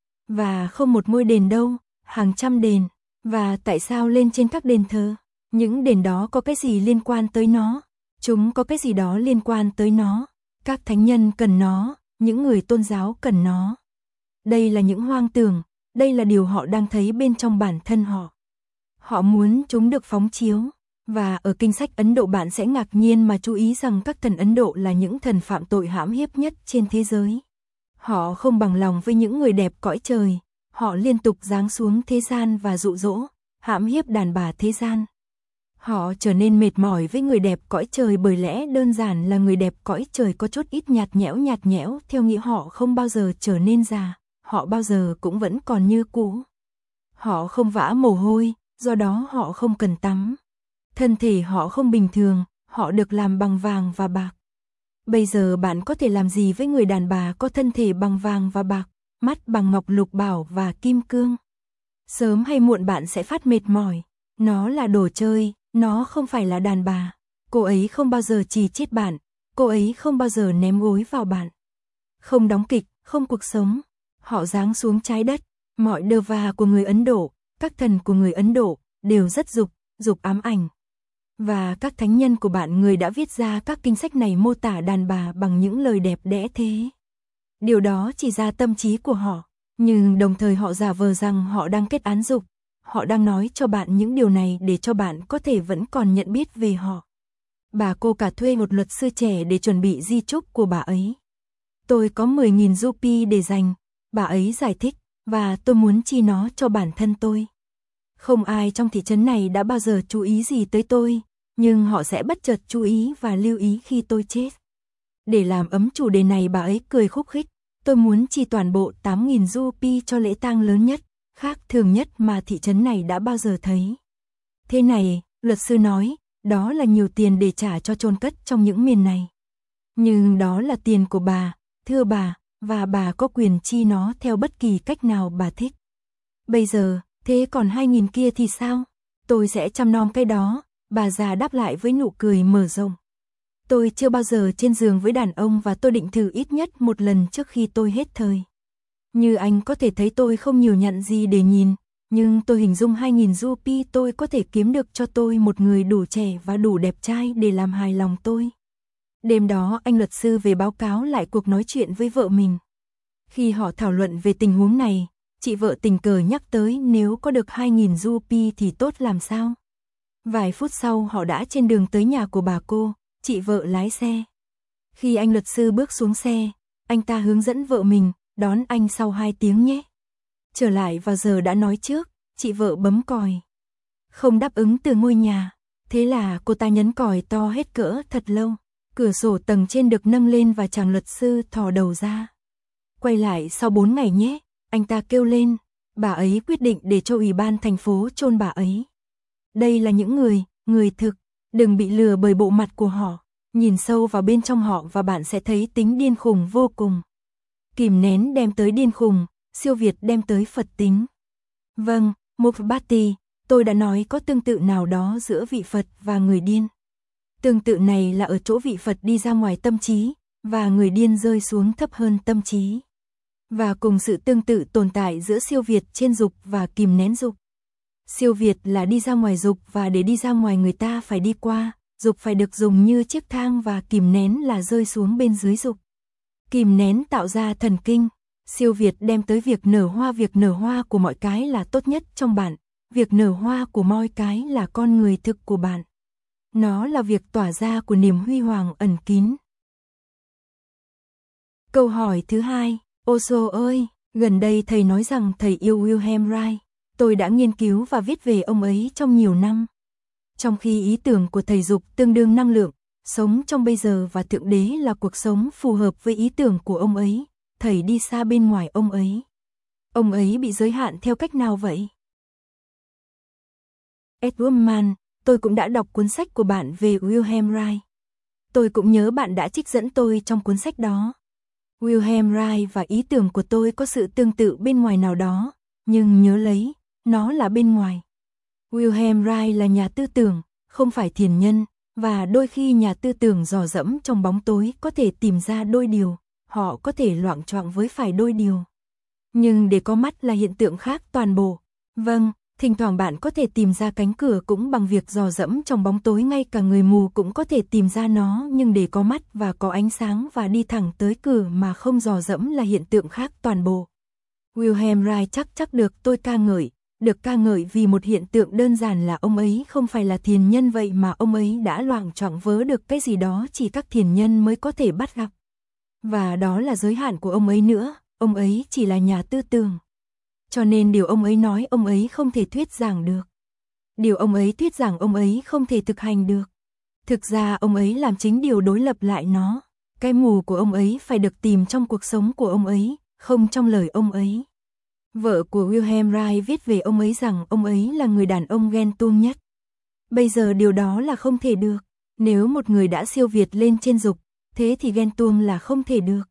Và không một ngôi đền đâu, hàng trăm đền. Và tại sao lên trên các đền thờ? Những đền đó có cái gì liên quan tới nó? Chúng có cái gì đó liên quan tới nó? Các thánh nhân cần nó, những người tôn giáo cần nó. Đây là những hoang tưởng, đây là điều họ đang thấy bên trong bản thân họ. Họ muốn chúng được phóng chiếu. Và ở kinh sách Ấn Độ bạn sẽ ngạc nhiên mà chú ý rằng các thần Ấn Độ là những thần phạm tội hãm hiếp nhất trên thế giới. Họ không bằng lòng với những người đẹp cõi trời. Họ liên tục giáng xuống thế gian và dụ dỗ, hãm hiếp đàn bà thế gian. Họ trở nên mệt mỏi với người đẹp cõi trời bởi lẽ đơn giản là người đẹp cõi trời có chút ít nhạt nhẽo theo nghĩa họ không bao giờ trở nên già, họ bao giờ cũng vẫn còn như cũ. Họ không vã mồ hôi, do đó họ không cần tắm. Thân thể họ không bình thường, họ được làm bằng vàng và bạc. Bây giờ bạn có thể làm gì với người đàn bà có thân thể bằng vàng và bạc, mắt bằng ngọc lục bảo và kim cương? Sớm hay muộn bạn sẽ phát mệt mỏi. Nó là đồ chơi, nó không phải là đàn bà. Cô ấy không bao giờ chì chết bạn, cô ấy không bao giờ ném gối vào bạn. Không đóng kịch, không cuộc sống. Họ giáng xuống trái đất. Mọi Deva của người Ấn Độ, các thần của người Ấn Độ đều rất dục ám ảnh. Và các thánh nhân của bạn người đã viết ra các kinh sách này mô tả đàn bà bằng những lời đẹp đẽ thế. Điều đó chỉ ra tâm trí của họ, nhưng đồng thời họ giả vờ rằng họ đang kết án dục. Họ đang nói cho bạn những điều này để cho bạn có thể vẫn còn nhận biết về họ. Bà cô cả thuê một luật sư trẻ để chuẩn bị di chúc của bà ấy. Tôi có 10.000 rupee để dành, bà ấy giải thích, và tôi muốn chi nó cho bản thân tôi. Không ai trong thị trấn này đã bao giờ chú ý gì tới tôi, nhưng họ sẽ bất chợt chú ý và lưu ý khi tôi chết. Để làm ấm chủ đề này bà ấy cười khúc khích, tôi muốn chi toàn bộ 8.000 rupee cho lễ tang lớn nhất, khác thường nhất mà thị trấn này đã bao giờ thấy. Thế này, luật sư nói, đó là nhiều tiền để trả cho chôn cất trong những miền này. Nhưng đó là tiền của bà, thưa bà, và bà có quyền chi nó theo bất kỳ cách nào bà thích. Bây giờ, thế còn 2.000 kia thì sao? Tôi sẽ chăm nom cái đó, bà già đáp lại với nụ cười mở rộng. Tôi chưa bao giờ trên giường với đàn ông và tôi định thử ít nhất một lần trước khi tôi hết thời. Như anh có thể thấy tôi không nhiều nhặn gì để nhìn, nhưng tôi hình dung 2.000 rupee tôi có thể kiếm được cho tôi một người đủ trẻ và đủ đẹp trai để làm hài lòng tôi. Đêm đó anh luật sư về báo cáo lại cuộc nói chuyện với vợ mình. Khi họ thảo luận về tình huống này, chị vợ tình cờ nhắc tới nếu có được 2.000 rupee thì tốt làm sao. Vài phút sau họ đã trên đường tới nhà của bà cô, chị vợ lái xe. Khi anh luật sư bước xuống xe, anh ta hướng dẫn vợ mình, đón anh sau 2 tiếng nhé. Trở lại vào giờ đã nói trước, chị vợ bấm còi. Không đáp ứng từ ngôi nhà, thế là cô ta nhấn còi to hết cỡ thật lâu. Cửa sổ tầng trên được nâng lên và chàng luật sư thò đầu ra. Quay lại sau 4 ngày nhé, anh ta kêu lên. Bà ấy quyết định để cho ủy ban thành phố chôn bà ấy. Đây là những người thực, đừng bị lừa bởi bộ mặt của họ. Nhìn sâu vào bên trong họ và bạn sẽ thấy tính điên khùng vô cùng. Kìm nén đem tới điên khùng, siêu việt đem tới Phật tính. Vâng, Mukbati, tôi đã nói có tương tự nào đó giữa vị Phật và người điên. Tương tự này là ở chỗ vị Phật đi ra ngoài tâm trí, và người điên rơi xuống thấp hơn tâm trí. Và cùng sự tương tự tồn tại giữa siêu việt trên dục và kìm nén dục. Siêu việt là đi ra ngoài dục và để đi ra ngoài người ta phải đi qua, dục phải được dùng như chiếc thang và kìm nén là rơi xuống bên dưới dục. Kìm nén tạo ra thần kinh, siêu việt đem tới việc nở hoa của mọi cái là tốt nhất trong bạn, việc nở hoa của mọi cái là con người thực của bạn. Nó là việc tỏa ra của niềm huy hoàng ẩn kín. Câu hỏi thứ 2, Osho ơi, gần đây thầy nói rằng thầy yêu Wilhelm Reich. Tôi đã nghiên cứu và viết về ông ấy trong nhiều năm. Trong khi ý tưởng của thầy dục tương đương năng lượng, sống trong bây giờ và thượng đế là cuộc sống phù hợp với ý tưởng của ông ấy, thầy đi xa bên ngoài ông ấy. Ông ấy bị giới hạn theo cách nào vậy? Edward Mann, tôi cũng đã đọc cuốn sách của bạn về Wilhelm Reich. Tôi cũng nhớ bạn đã trích dẫn tôi trong cuốn sách đó. Wilhelm Reich và ý tưởng của tôi có sự tương tự bên ngoài nào đó, nhưng nhớ lấy, nó là bên ngoài. Wilhelm Reich là nhà tư tưởng, không phải thiền nhân, và đôi khi nhà tư tưởng dò dẫm trong bóng tối có thể tìm ra đôi điều, họ có thể loạng choạng với phải đôi điều. Nhưng để có mắt là hiện tượng khác toàn bộ. Vâng, thỉnh thoảng bạn có thể tìm ra cánh cửa cũng bằng việc dò dẫm trong bóng tối, ngay cả người mù cũng có thể tìm ra nó, nhưng để có mắt và có ánh sáng và đi thẳng tới cửa mà không dò dẫm là hiện tượng khác toàn bộ. Wilhelm Reich chắc được tôi ca ngợi vì một hiện tượng đơn giản là ông ấy không phải là thiền nhân, vậy mà ông ấy đã loạng choạng vớ được cái gì đó chỉ các thiền nhân mới có thể bắt gặp. Và đó là giới hạn của ông ấy nữa, ông ấy chỉ là nhà tư tưởng. Cho nên điều ông ấy nói ông ấy không thể thuyết giảng được. Điều ông ấy thuyết giảng ông ấy không thể thực hành được. Thực ra ông ấy làm chính điều đối lập lại nó. Cái mù của ông ấy phải được tìm trong cuộc sống của ông ấy, không trong lời ông ấy. Vợ của Wilhelm Reich viết về ông ấy rằng ông ấy là người đàn ông ghen tuông nhất. Bây giờ điều đó là không thể được. Nếu một người đã siêu việt lên trên dục, thế thì ghen tuông là không thể được.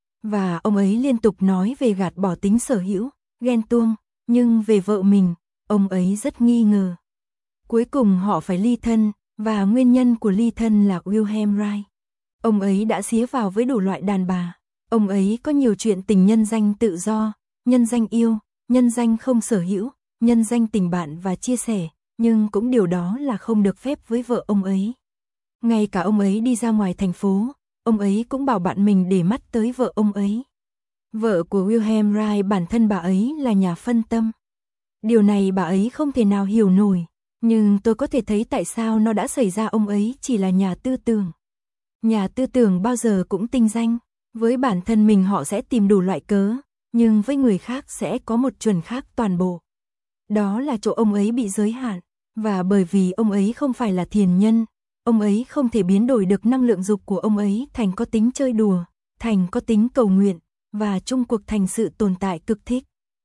Và ông ấy liên tục nói về gạt bỏ tính sở hữu, ghen tuông, nhưng về vợ mình, ông ấy rất nghi ngờ. Cuối cùng họ phải ly thân, và nguyên nhân của ly thân là Wilhelm Reich. Ông ấy đã xía vào với đủ loại đàn bà. Ông ấy có nhiều chuyện tình nhân danh tự do, nhân danh yêu, nhân danh không sở hữu, nhân danh tình bạn và chia sẻ, nhưng cũng điều đó là không được phép với vợ ông ấy. Ngay cả ông ấy đi ra ngoài thành phố, ông ấy cũng bảo bạn mình để mắt tới vợ ông ấy. Vợ của Wilhelm Reich bản thân bà ấy là nhà phân tâm. Điều này bà ấy không thể nào hiểu nổi, nhưng tôi có thể thấy tại sao nó đã xảy ra. Ông ấy chỉ là nhà tư tưởng. Nhà tư tưởng bao giờ cũng tinh danh, với bản thân mình họ sẽ tìm đủ loại cớ, nhưng với người khác sẽ có một chuẩn khác toàn bộ. Đó là chỗ ông ấy bị giới hạn, và bởi vì ông ấy không phải là thiền nhân, ông ấy không thể biến đổi được năng lượng dục của ông ấy thành có tính chơi đùa, thành có tính cầu nguyện, và chung cuộc thành sự tồn tại cực thích.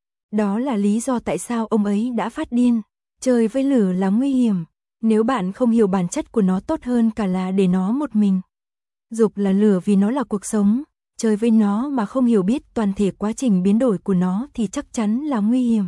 Đó là lý do tại sao ông ấy đã phát điên. Chơi với lửa là nguy hiểm, nếu bạn không hiểu bản chất của nó tốt hơn cả là để nó một mình. Dục là lửa vì nó là cuộc sống, chơi với nó mà không hiểu biết toàn thể quá trình biến đổi của nó thì chắc chắn là nguy hiểm.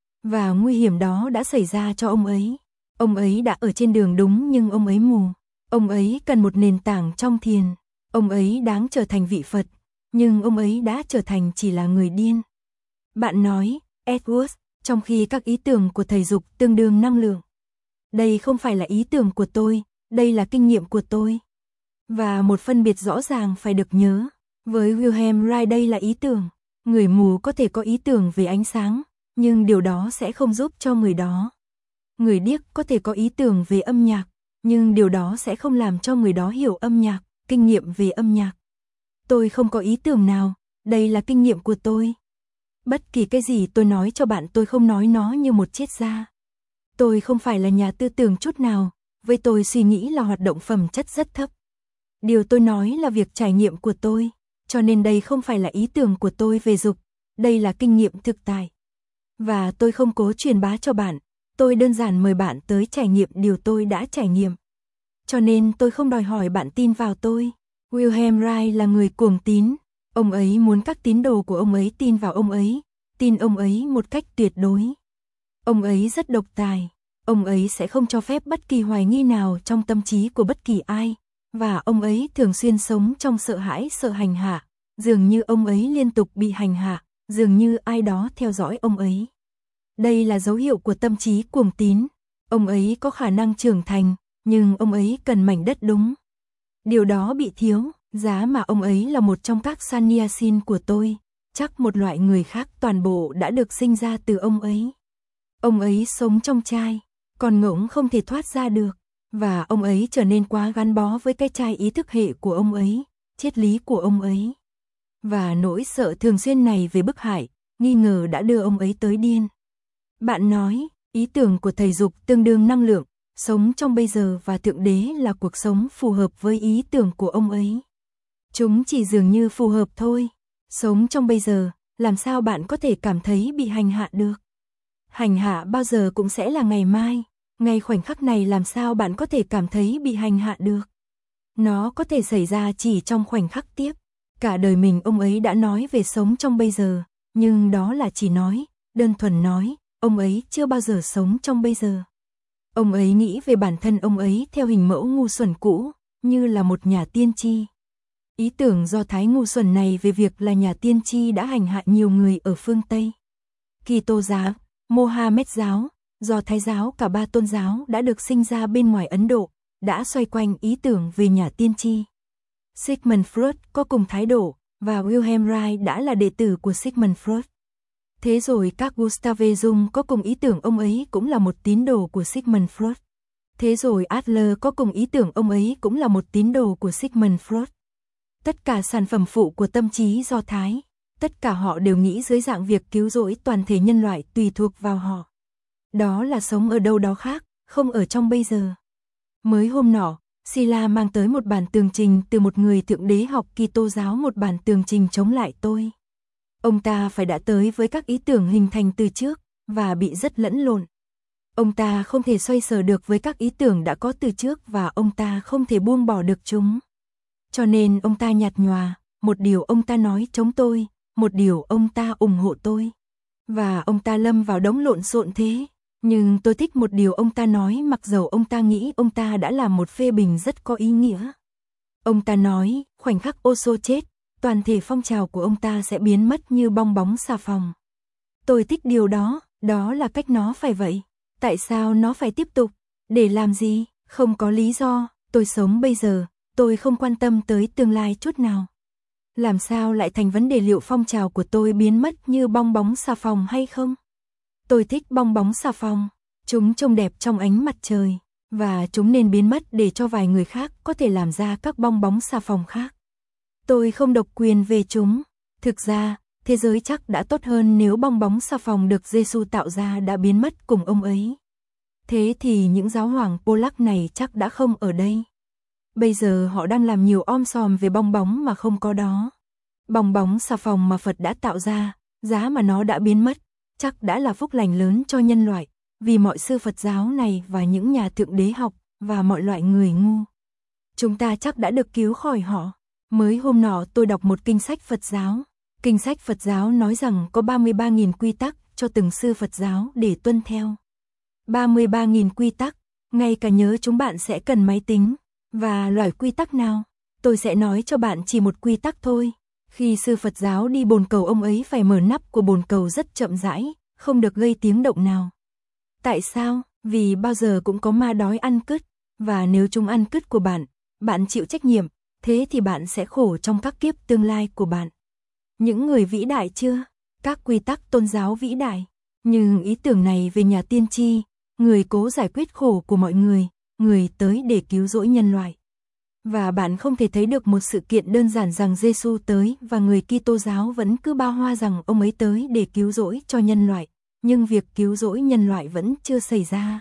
Và nguy hiểm đó đã xảy ra cho ông ấy. Ông ấy đã ở trên đường đúng nhưng ông ấy mù. Ông ấy cần một nền tảng trong thiền. Ông ấy đáng trở thành vị Phật, nhưng ông ấy đã trở thành chỉ là người điên. Bạn nói, Edwards, trong khi các ý tưởng của thầy dục tương đương năng lượng. Đây không phải là ý tưởng của tôi, đây là kinh nghiệm của tôi. Và một phân biệt rõ ràng phải được nhớ. Với Wilhelm Reich đây là ý tưởng. Người mù có thể có ý tưởng về ánh sáng, nhưng điều đó sẽ không giúp cho người đó. Người điếc có thể có ý tưởng về âm nhạc, nhưng điều đó sẽ không làm cho người đó hiểu âm nhạc, kinh nghiệm về âm nhạc. Tôi không có ý tưởng nào, đây là kinh nghiệm của tôi. Bất kỳ cái gì tôi nói cho bạn tôi không nói nó như một triết gia. Tôi không phải là nhà tư tưởng chút nào, với tôi suy nghĩ là hoạt động phẩm chất rất thấp. Điều tôi nói là việc trải nghiệm của tôi, cho nên đây không phải là ý tưởng của tôi về dục, đây là kinh nghiệm thực tại. Và tôi không cố truyền bá cho bạn, tôi đơn giản mời bạn tới trải nghiệm điều tôi đã trải nghiệm. Cho nên tôi không đòi hỏi bạn tin vào tôi. Wilhelm Reich là người cuồng tín, ông ấy muốn các tín đồ của ông ấy tin ông ấy một cách tuyệt đối. Ông ấy rất độc tài, ông ấy sẽ không cho phép bất kỳ hoài nghi nào trong tâm trí của bất kỳ ai, và ông ấy thường xuyên sống trong sợ hãi sợ hành hạ, dường như ông ấy liên tục bị hành hạ, dường như ai đó theo dõi ông ấy. Đây là dấu hiệu của tâm trí cuồng tín, ông ấy có khả năng trưởng thành, nhưng ông ấy cần mảnh đất đúng. Điều đó bị thiếu, giá mà ông ấy là một trong các sannyasin của tôi, chắc một loại người khác toàn bộ đã được sinh ra từ ông ấy. Ông ấy sống trong chai, còn ngỗng không thể thoát ra được, và ông ấy trở nên quá gắn bó với cái chai ý thức hệ của ông ấy, triết lý của ông ấy. Và nỗi sợ thường xuyên này về bức hại, nghi ngờ đã đưa ông ấy tới điên. Bạn nói, ý tưởng của thầy dục tương đương năng lượng, sống trong bây giờ và thượng đế là cuộc sống phù hợp với ý tưởng của ông ấy. Chúng chỉ dường như phù hợp thôi. Sống trong bây giờ, làm sao bạn có thể cảm thấy bị hành hạ được? Hành hạ bao giờ cũng sẽ là ngày mai, ngay khoảnh khắc này làm sao bạn có thể cảm thấy bị hành hạ được? Nó có thể xảy ra chỉ trong khoảnh khắc tiếp. Cả đời mình ông ấy đã nói về sống trong bây giờ, nhưng đó là chỉ nói, đơn thuần nói, ông ấy chưa bao giờ sống trong bây giờ. Ông ấy nghĩ về bản thân ông ấy theo hình mẫu ngu xuẩn cũ, như là một nhà tiên tri. Ý tưởng do thái ngu xuẩn này về việc là nhà tiên tri đã hành hạ nhiều người ở phương Tây. Kitô giáo, Mohammed giáo, do Thái giáo, cả ba tôn giáo đã được sinh ra bên ngoài Ấn Độ, đã xoay quanh ý tưởng về nhà tiên tri. Sigmund Freud có cùng thái độ, và Wilhelm Reich đã là đệ tử của Sigmund Freud. Thế rồi các Gustave Jung có cùng ý tưởng ông ấy cũng là một tín đồ của Sigmund Freud. Thế rồi Adler có cùng ý tưởng ông ấy cũng là một tín đồ của Sigmund Freud. Tất cả sản phẩm phụ của tâm trí Do Thái, tất cả họ đều nghĩ dưới dạng việc cứu rỗi toàn thể nhân loại tùy thuộc vào họ. Đó là sống ở đâu đó khác, không ở trong bây giờ. Mới hôm nọ, Sila mang tới một bản tường trình từ một người thượng đế học Kitô giáo, một bản tường trình chống lại tôi. Ông ta phải đã tới với các ý tưởng hình thành từ trước, và bị rất lẫn lộn. Ông ta không thể xoay sở được với các ý tưởng đã có từ trước và ông ta không thể buông bỏ được chúng. Cho nên ông ta nhạt nhòa, một điều ông ta nói chống tôi, một điều ông ta ủng hộ tôi. Và ông ta lâm vào đống lộn xộn thế. Nhưng tôi thích một điều ông ta nói mặc dầu ông ta nghĩ ông ta đã làm một phê bình rất có ý nghĩa. Ông ta nói, khoảnh khắc Osho chết, toàn thể phong trào của ông ta sẽ biến mất như bong bóng xà phòng. Tôi thích điều đó, đó là cách nó phải vậy. Tại sao nó phải tiếp tục? Để làm gì? Không có lý do, tôi sống bây giờ, tôi không quan tâm tới tương lai chút nào. Làm sao lại thành vấn đề liệu phong trào của tôi biến mất như bong bóng xà phòng hay không? Tôi thích bong bóng xà phòng, chúng trông đẹp trong ánh mặt trời, và chúng nên biến mất để cho vài người khác có thể làm ra các bong bóng xà phòng khác. Tôi không độc quyền về chúng. Thực ra, thế giới chắc đã tốt hơn nếu bong bóng xà phòng được Giêsu tạo ra đã biến mất cùng ông ấy. Thế thì những giáo hoàng Polak này chắc đã không ở đây. Bây giờ họ đang làm nhiều om sòm về bong bóng mà không có đó. Bong bóng xà phòng mà Phật đã tạo ra, giá mà nó đã biến mất, chắc đã là phúc lành lớn cho nhân loại, vì mọi sư Phật giáo này và những nhà thượng đế học, và mọi loại người ngu. Chúng ta chắc đã được cứu khỏi họ. Mới hôm nọ tôi đọc một kinh sách Phật giáo. Kinh sách Phật giáo nói rằng có 33.000 quy tắc cho từng sư Phật giáo để tuân theo. 33.000 quy tắc, ngay cả nhớ chúng bạn sẽ cần máy tính. Và loại quy tắc nào? Tôi sẽ nói cho bạn chỉ một quy tắc thôi. Khi sư Phật giáo đi bồn cầu ông ấy phải mở nắp của bồn cầu rất chậm rãi, không được gây tiếng động nào. Tại sao? Vì bao giờ cũng có ma đói ăn cứt, và nếu chúng ăn cứt của bạn, bạn chịu trách nhiệm, thế thì bạn sẽ khổ trong các kiếp tương lai của bạn. những người vĩ đại chưa? Các quy tắc tôn giáo vĩ đại. Nhưng ý tưởng này về nhà tiên tri, người cố giải quyết khổ của mọi người tới để cứu rỗi nhân loại. Và bạn không thể thấy được một sự kiện đơn giản rằng Giêsu tới và người Kitô giáo vẫn cứ bao hoa rằng ông ấy tới để cứu rỗi cho nhân loại, nhưng việc cứu rỗi nhân loại vẫn chưa xảy ra.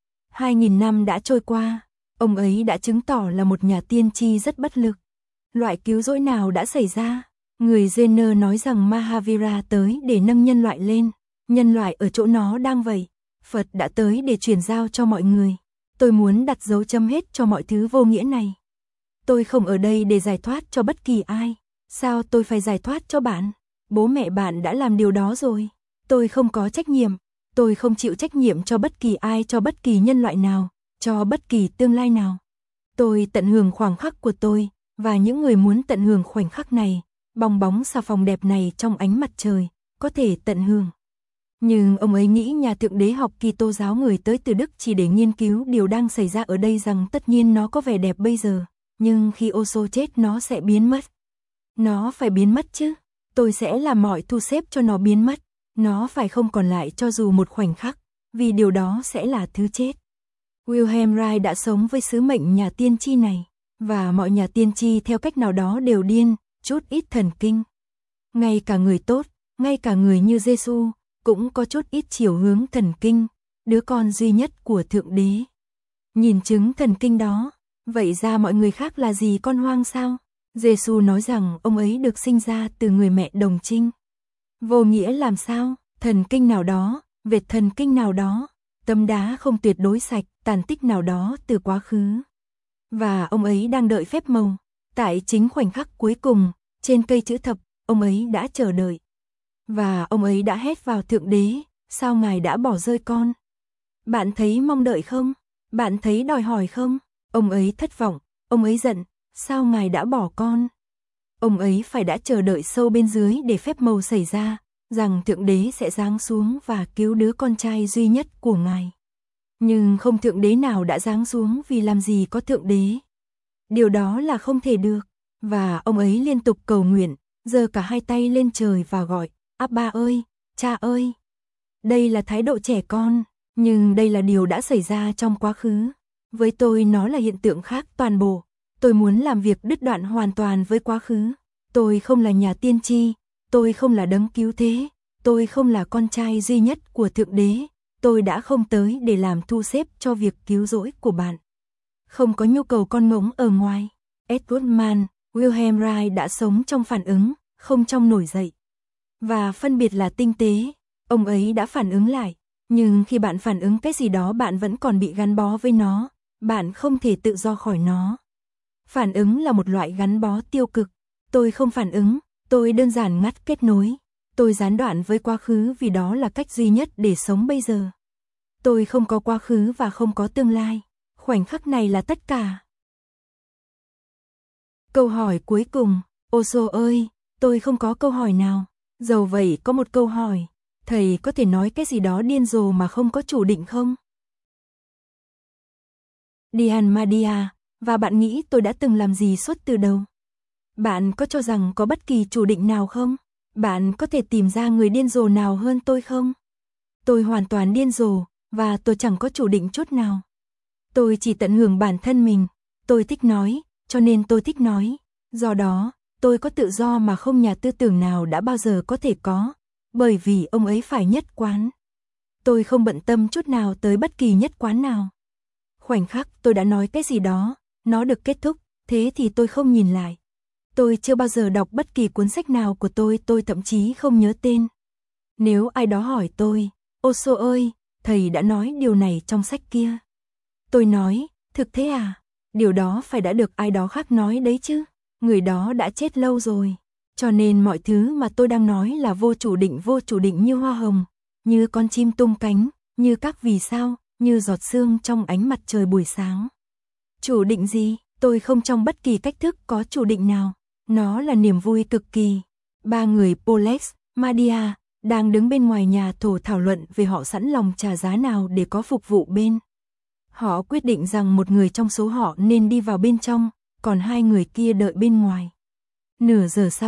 2000 năm đã trôi qua, ông ấy đã chứng tỏ là một nhà tiên tri rất bất lực. Loại cứu rỗi nào đã xảy ra? Người Jenner nói rằng Mahavira tới để nâng nhân loại lên, nhân loại ở chỗ nó đang vậy. Phật đã tới để truyền giao cho mọi người. Tôi muốn đặt dấu chấm hết cho mọi thứ vô nghĩa này. Tôi không ở đây để giải thoát cho bất kỳ ai. Sao tôi phải giải thoát cho bạn? Bố mẹ bạn đã làm điều đó rồi. Tôi không có trách nhiệm. Tôi không chịu trách nhiệm cho bất kỳ ai, cho bất kỳ nhân loại nào, cho bất kỳ tương lai nào. Tôi tận hưởng khoảnh khắc của tôi, và những người muốn tận hưởng khoảnh khắc này, bong bóng xà phòng đẹp này trong ánh mặt trời, có thể tận hưởng. Nhưng ông ấy nghĩ nhà thượng đế học Kitô giáo người tới từ Đức chỉ để nghiên cứu điều đang xảy ra ở đây, rằng tất nhiên nó có vẻ đẹp bây giờ, nhưng khi Osho chết nó sẽ biến mất. Nó phải biến mất chứ. Tôi sẽ làm mọi thu xếp cho nó biến mất. Nó phải không còn lại cho dù một khoảnh khắc, vì điều đó sẽ là thứ chết. Wilhelm Reich đã sống với sứ mệnh nhà tiên tri này, và mọi nhà tiên tri theo cách nào đó đều điên, chút ít thần kinh. Ngay cả người tốt, ngay cả người như Giêsu cũng có chút ít chiều hướng thần kinh, đứa con duy nhất của Thượng Đế. Nhìn chứng thần kinh đó, vậy ra mọi người khác là gì, con hoang sao? Giêsu nói rằng ông ấy được sinh ra từ người mẹ đồng trinh. Vô nghĩa làm sao? Thần kinh nào đó, vệt thần kinh nào đó, tấm đá không tuyệt đối sạch, tàn tích nào đó từ quá khứ. Và ông ấy đang đợi phép màu. Tại chính khoảnh khắc cuối cùng, trên cây chữ thập, ông ấy đã chờ đợi. Và ông ấy đã hét vào Thượng Đế, sao Ngài đã bỏ rơi con? Bạn thấy mong đợi không? Bạn thấy đòi hỏi không? Ông ấy thất vọng, ông ấy giận, sao Ngài đã bỏ con? Ông ấy phải đã chờ đợi sâu bên dưới để phép màu xảy ra, rằng Thượng Đế sẽ giáng xuống và cứu đứa con trai duy nhất của Ngài. Nhưng không Thượng Đế nào đã giáng xuống, vì làm gì có Thượng Đế. Điều đó là không thể được. Và ông ấy liên tục cầu nguyện, giơ cả hai tay lên trời và gọi, Abba ơi, cha ơi. Đây là thái độ trẻ con, nhưng đây là điều đã xảy ra trong quá khứ. Với tôi nó là hiện tượng khác toàn bộ. Tôi muốn làm việc đứt đoạn hoàn toàn với quá khứ. Tôi không là nhà tiên tri, tôi không là đấng cứu thế, tôi không là con trai duy nhất của Thượng Đế. Tôi đã không tới để làm thu xếp cho việc cứu rỗi của bạn. Không có nhu cầu con ngỗng ở ngoài. Edward Mann, Wilhelm Reich đã sống trong phản ứng, không trong nổi dậy. Và phân biệt là tinh tế. Ông ấy đã phản ứng lại. Nhưng khi bạn phản ứng cái gì đó, bạn vẫn còn bị gắn bó với nó. Bạn không thể tự do khỏi nó. Phản ứng là một loại gắn bó tiêu cực. Tôi không phản ứng, tôi đơn giản ngắt kết nối. Tôi gián đoạn với quá khứ vì đó là cách duy nhất để sống bây giờ. Tôi không có quá khứ và không có tương lai. Khoảnh khắc này là tất cả. Câu hỏi cuối cùng, Osho ơi, tôi không có câu hỏi nào. Dầu vậy có một câu hỏi, thầy có thể nói cái gì đó điên rồ mà không có chủ định không? Dhyan Madhya, và bạn nghĩ tôi đã từng làm gì suốt từ đầu? Bạn có cho rằng có bất kỳ chủ định nào không? Bạn có thể tìm ra người điên rồ nào hơn tôi không? Tôi hoàn toàn điên rồ, và tôi chẳng có chủ định chút nào. Tôi chỉ tận hưởng bản thân mình. Tôi thích nói, cho nên tôi thích nói. Do đó, tôi có tự do mà không nhà tư tưởng nào đã bao giờ có thể có, bởi vì ông ấy phải nhất quán. Tôi không bận tâm chút nào tới bất kỳ nhất quán nào. Khoảnh khắc tôi đã nói cái gì đó, nó được kết thúc, thế thì tôi không nhìn lại. Tôi chưa bao giờ đọc bất kỳ cuốn sách nào của tôi thậm chí không nhớ tên. Nếu ai đó hỏi tôi, Osho ơi, thầy đã nói điều này trong sách kia. Tôi nói, thực thế à? Điều đó phải đã được ai đó khác nói đấy chứ. Người đó đã chết lâu rồi. Cho nên mọi thứ mà tôi đang nói là vô chủ định như hoa hồng, như con chim tung cánh, như các vì sao, như giọt sương trong ánh mặt trời buổi sáng. Chủ định gì? Tôi không trong bất kỳ cách thức có chủ định nào. Nó là niềm vui cực kỳ. Ba người Polex, Madhya đang đứng bên ngoài nhà thảo luận về họ sẵn lòng trả giá nào để có phục vụ bên. Họ quyết định rằng một người trong số họ nên đi vào bên trong, còn hai người kia đợi bên ngoài. Nửa giờ sau,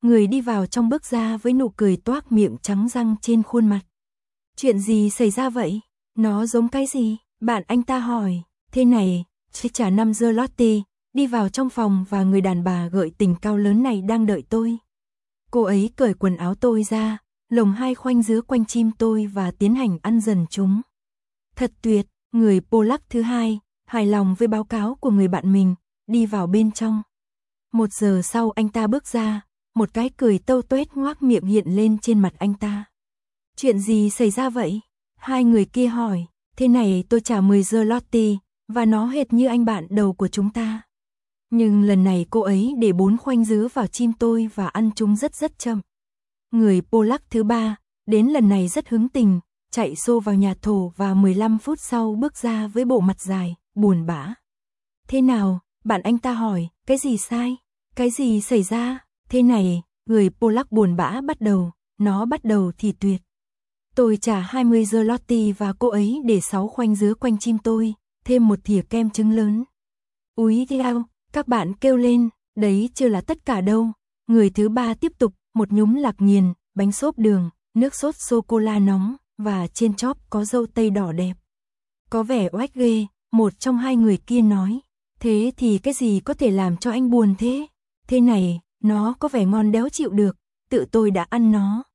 Người đi vào trong bước ra với nụ cười toác miệng trắng răng trên khuôn mặt. Chuyện gì xảy ra vậy? Nó giống cái gì? Bạn anh ta hỏi. Thế này, trả 5 giờ latte, đi vào trong phòng và người đàn bà gợi tình cao lớn này đang đợi tôi. Cô ấy cởi quần áo tôi ra, lồng 2 khoanh dứa quanh chim tôi và tiến hành ăn dần chúng. Thật tuyệt, người Polac thứ hai, hài lòng với báo cáo của người bạn mình, đi vào bên trong. 1 giờ sau anh ta bước ra, một cái cười tâu tuét ngoác miệng hiện lên trên mặt anh ta. Chuyện gì xảy ra vậy? Hai người kia hỏi. Thế này, tôi trả 10 giờ latte, và nó hệt như anh bạn đầu của chúng ta. Nhưng lần này cô ấy để 4 khoanh dứa vào chim tôi và ăn chúng rất chậm. Người Polac thứ ba, đến lần này rất hứng tình, chạy xô vào nhà thổ và 15 phút sau bước ra với bộ mặt dài, buồn bã. Thế nào? Bạn anh ta hỏi, cái gì sai? Cái gì xảy ra? Thế này, người Polac buồn bã bắt đầu, nó bắt đầu thì tuyệt. Tôi trả 20 giờ latte và cô ấy để 6 khoanh dứa quanh chim tôi, thêm một thìa kem trứng lớn. Úi dao, các bạn kêu lên, đấy chưa là tất cả đâu. Người thứ ba tiếp tục, một nhúm lạc nghiền, bánh xốp đường, nước sốt sô-cô-la nóng, và trên chóp có dâu tây đỏ đẹp. Có vẻ oách ghê, một trong hai người kia nói. Thế thì cái gì có thể làm cho anh buồn thế? Thế này, nó có vẻ ngon đéo chịu được, tự tôi đã ăn nó.